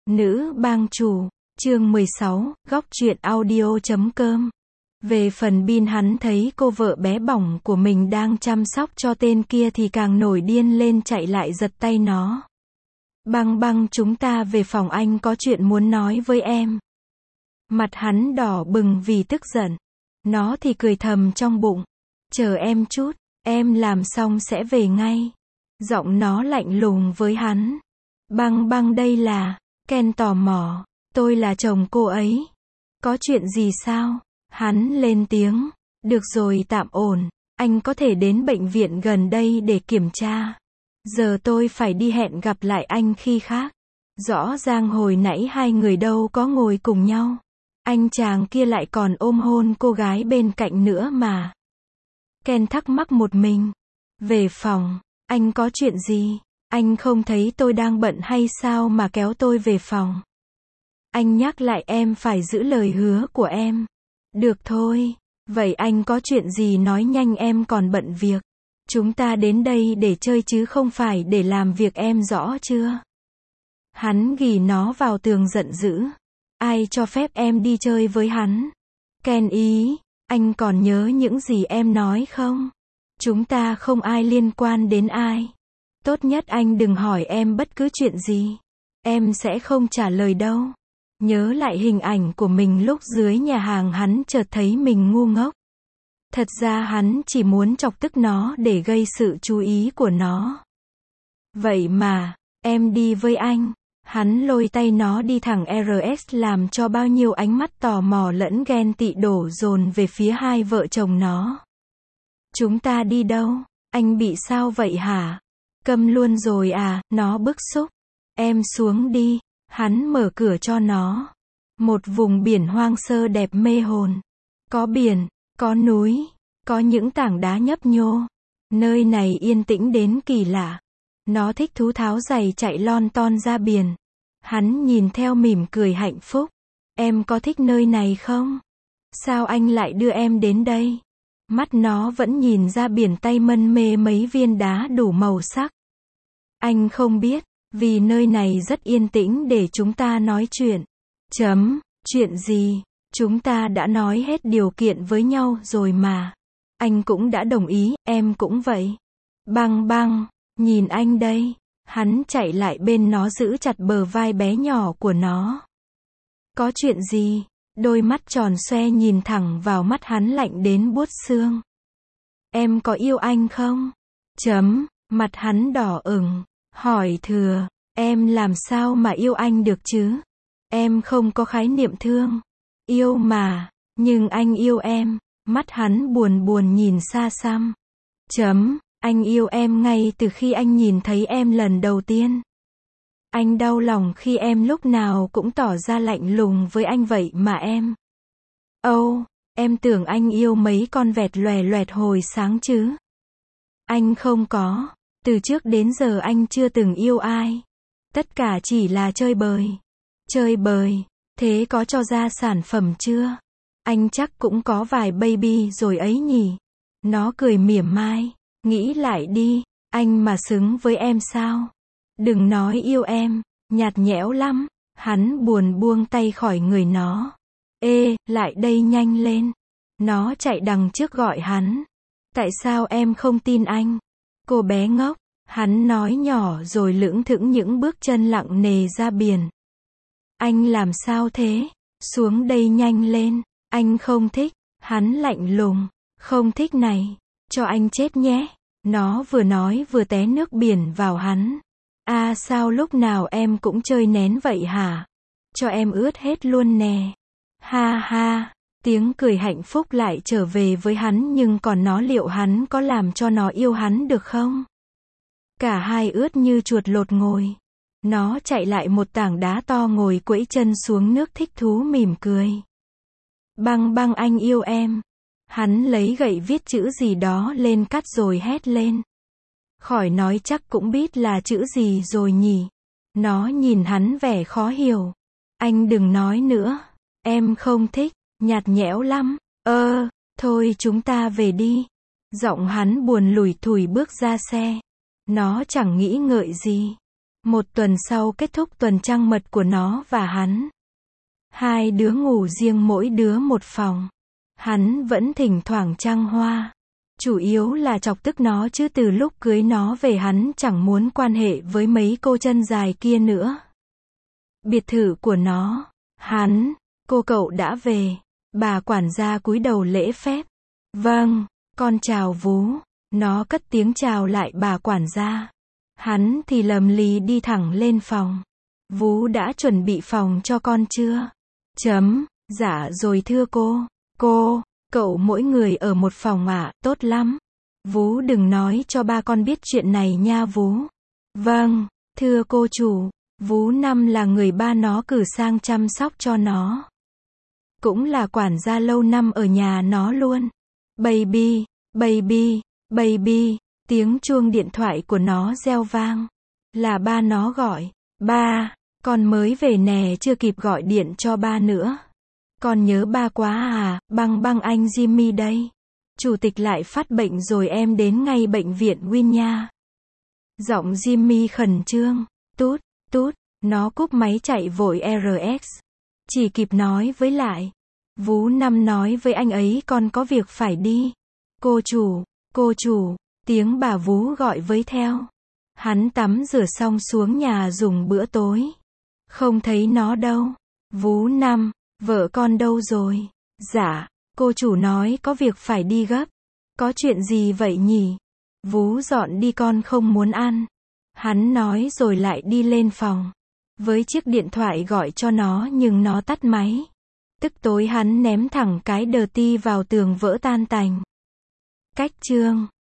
Nữ bang chủ, chương 16, góc truyện audio.com. Về phần Bin, hắn thấy cô vợ bé bỏng của mình đang chăm sóc cho tên kia thì càng nổi điên lên, chạy lại giật tay nó. Băng băng, chúng ta về phòng, anh có chuyện muốn nói với em. Mặt hắn đỏ bừng vì tức giận. Nó thì cười thầm trong bụng. Chờ em chút, em làm xong sẽ về ngay. Giọng nó lạnh lùng với hắn. Băng băng, đây là... Ken tò mò. Tôi là chồng cô ấy. Có chuyện gì sao? Hắn lên tiếng. Được rồi, tạm ổn. Anh có thể đến bệnh viện gần đây để kiểm tra. Giờ tôi phải đi, hẹn gặp lại anh khi khác. Rõ ràng hồi nãy hai người đâu có ngồi cùng nhau. Anh chàng kia lại còn ôm hôn cô gái bên cạnh nữa mà. Ken thắc mắc một mình. Về phòng. Anh có chuyện gì? Anh không thấy tôi đang bận hay sao mà kéo tôi về phòng? Anh nhắc lại em phải giữ lời hứa của em. Được thôi. Vậy anh có chuyện gì nói nhanh, em còn bận việc. Chúng ta đến đây để chơi chứ không phải để làm việc, em rõ chưa? Hắn ghì nó vào tường giận dữ. Ai cho phép em đi chơi với hắn? Ken ý, anh còn nhớ những gì em nói không? Chúng ta không ai liên quan đến ai. Tốt nhất anh đừng hỏi em bất cứ chuyện gì. Em sẽ không trả lời đâu. Nhớ lại hình ảnh của mình lúc dưới nhà hàng, hắn chợt thấy mình ngu ngốc. Thật ra hắn chỉ muốn chọc tức nó để gây sự chú ý của nó. Vậy mà, em đi với anh. Hắn lôi tay nó đi thẳng RS, làm cho bao nhiêu ánh mắt tò mò lẫn ghen tị đổ dồn về phía hai vợ chồng nó. Chúng ta đi đâu? Anh bị sao vậy hả? Câm luôn rồi à? Nó bức xúc. Em xuống đi. Hắn mở cửa cho nó. Một vùng biển hoang sơ đẹp mê hồn. Có biển, có núi, có những tảng đá nhấp nhô. Nơi này yên tĩnh đến kỳ lạ. Nó thích thú, tháo giày chạy lon ton ra biển. Hắn nhìn theo mỉm cười hạnh phúc. Em có thích nơi này không? Sao anh lại đưa em đến đây? Mắt nó vẫn nhìn ra biển, tay mân mê mấy viên đá đủ màu sắc. Anh không biết, vì nơi này rất yên tĩnh để chúng ta nói chuyện. Chuyện gì? Chúng ta đã nói hết điều kiện với nhau rồi mà. Anh cũng đã đồng ý, em cũng vậy. Băng băng, nhìn anh đây. Hắn chạy lại bên nó, giữ chặt bờ vai bé nhỏ của nó. Có chuyện gì? Đôi mắt tròn xoe nhìn thẳng vào mắt hắn, lạnh đến buốt xương. Em có yêu anh không? Mặt hắn đỏ ửng. Hỏi thừa, em làm sao mà yêu anh được chứ? Em không có khái niệm thương. Yêu mà, nhưng anh yêu em. Mắt hắn buồn buồn nhìn xa xăm. Anh yêu em ngay từ khi anh nhìn thấy em lần đầu tiên. Anh đau lòng khi em lúc nào cũng tỏ ra lạnh lùng với anh vậy mà em. Em tưởng anh yêu mấy con vẹt lòe loẹt hồi sáng chứ? Anh không có. Từ trước đến giờ anh chưa từng yêu ai. Tất cả chỉ là chơi bời. Chơi bời. Thế có cho ra sản phẩm chưa? Anh chắc cũng có vài baby rồi ấy nhỉ? Nó cười mỉa mai. Nghĩ lại đi, anh mà xứng với em sao? Đừng nói yêu em, nhạt nhẽo lắm. Hắn buồn buông tay khỏi người nó. Ê, lại đây nhanh lên. Nó chạy đằng trước gọi hắn. Tại sao em không tin anh? Cô bé ngốc. Hắn nói nhỏ rồi lững thững những bước chân lặng nề ra biển. Anh làm sao thế? Xuống đây nhanh lên. Anh không thích. Hắn lạnh lùng. Không thích này. Cho anh chết nhé. Nó vừa nói vừa té nước biển vào hắn. À, sao lúc nào em cũng chơi nén vậy hả? Cho em ướt hết luôn nè. Ha ha. Tiếng cười hạnh phúc lại trở về với hắn, nhưng còn nó, liệu hắn có làm cho nó yêu hắn được không? Cả hai ướt như chuột lột ngồi. Nó chạy lại một tảng đá to, ngồi quẫy chân xuống nước, thích thú mỉm cười. Băng băng, anh yêu em. Hắn lấy gậy viết chữ gì đó lên, cắt rồi hét lên. Khỏi nói, chắc cũng biết là chữ gì rồi nhỉ? Nó nhìn hắn vẻ khó hiểu. Anh đừng nói nữa. Em không thích, nhạt nhẽo lắm. Thôi chúng ta về đi. Giọng hắn buồn lủi thủi bước ra xe. Nó chẳng nghĩ ngợi gì. 1 tuần sau kết thúc tuần trăng mật của nó và hắn. Hai đứa ngủ riêng mỗi đứa một phòng. Hắn vẫn thỉnh thoảng trăng hoa. Chủ yếu là chọc tức nó chứ từ lúc cưới nó về hắn chẳng muốn quan hệ với mấy cô chân dài kia nữa. Biệt thự của nó. Hắn, cô cậu đã về. Bà quản gia cúi đầu lễ phép. Vâng, con chào Vú. Nó cất tiếng chào lại bà quản gia. Hắn thì lầm lì đi thẳng lên phòng. Vú đã chuẩn bị phòng cho con chưa? Dạ rồi thưa cô. Cậu mỗi người ở một phòng ạ, tốt lắm. Vú đừng nói cho ba con biết chuyện này nha Vú. Vâng, thưa cô chủ. Vú Năm là người ba nó cử sang chăm sóc cho nó. Cũng là quản gia lâu năm ở nhà nó luôn. Baby, baby, baby. Tiếng chuông điện thoại của nó reo vang. Là ba nó gọi. Ba, con mới về nè, chưa kịp gọi điện cho ba nữa. Con nhớ ba quá à, băng anh Jimmy đây. Chủ tịch lại phát bệnh rồi em đến ngay bệnh viện Win nha. Giọng Jimmy khẩn trương. Tút, nó cúp máy chạy vội RX. Chỉ kịp nói với lại. Vú Năm nói với anh ấy con có việc phải đi. Cô chủ, tiếng bà Vú gọi với theo. Hắn tắm rửa xong xuống nhà dùng bữa tối. Không thấy nó đâu. Vú Năm, vợ con đâu rồi? Dạ, cô chủ nói có việc phải đi gấp. Có chuyện gì vậy nhỉ? Vú dọn đi con không muốn ăn. Hắn nói rồi lại đi lên phòng. Với chiếc điện thoại gọi cho nó nhưng nó tắt máy. Tức tối hắn ném thẳng cái đờ ti vào tường vỡ tan tành. Cách chương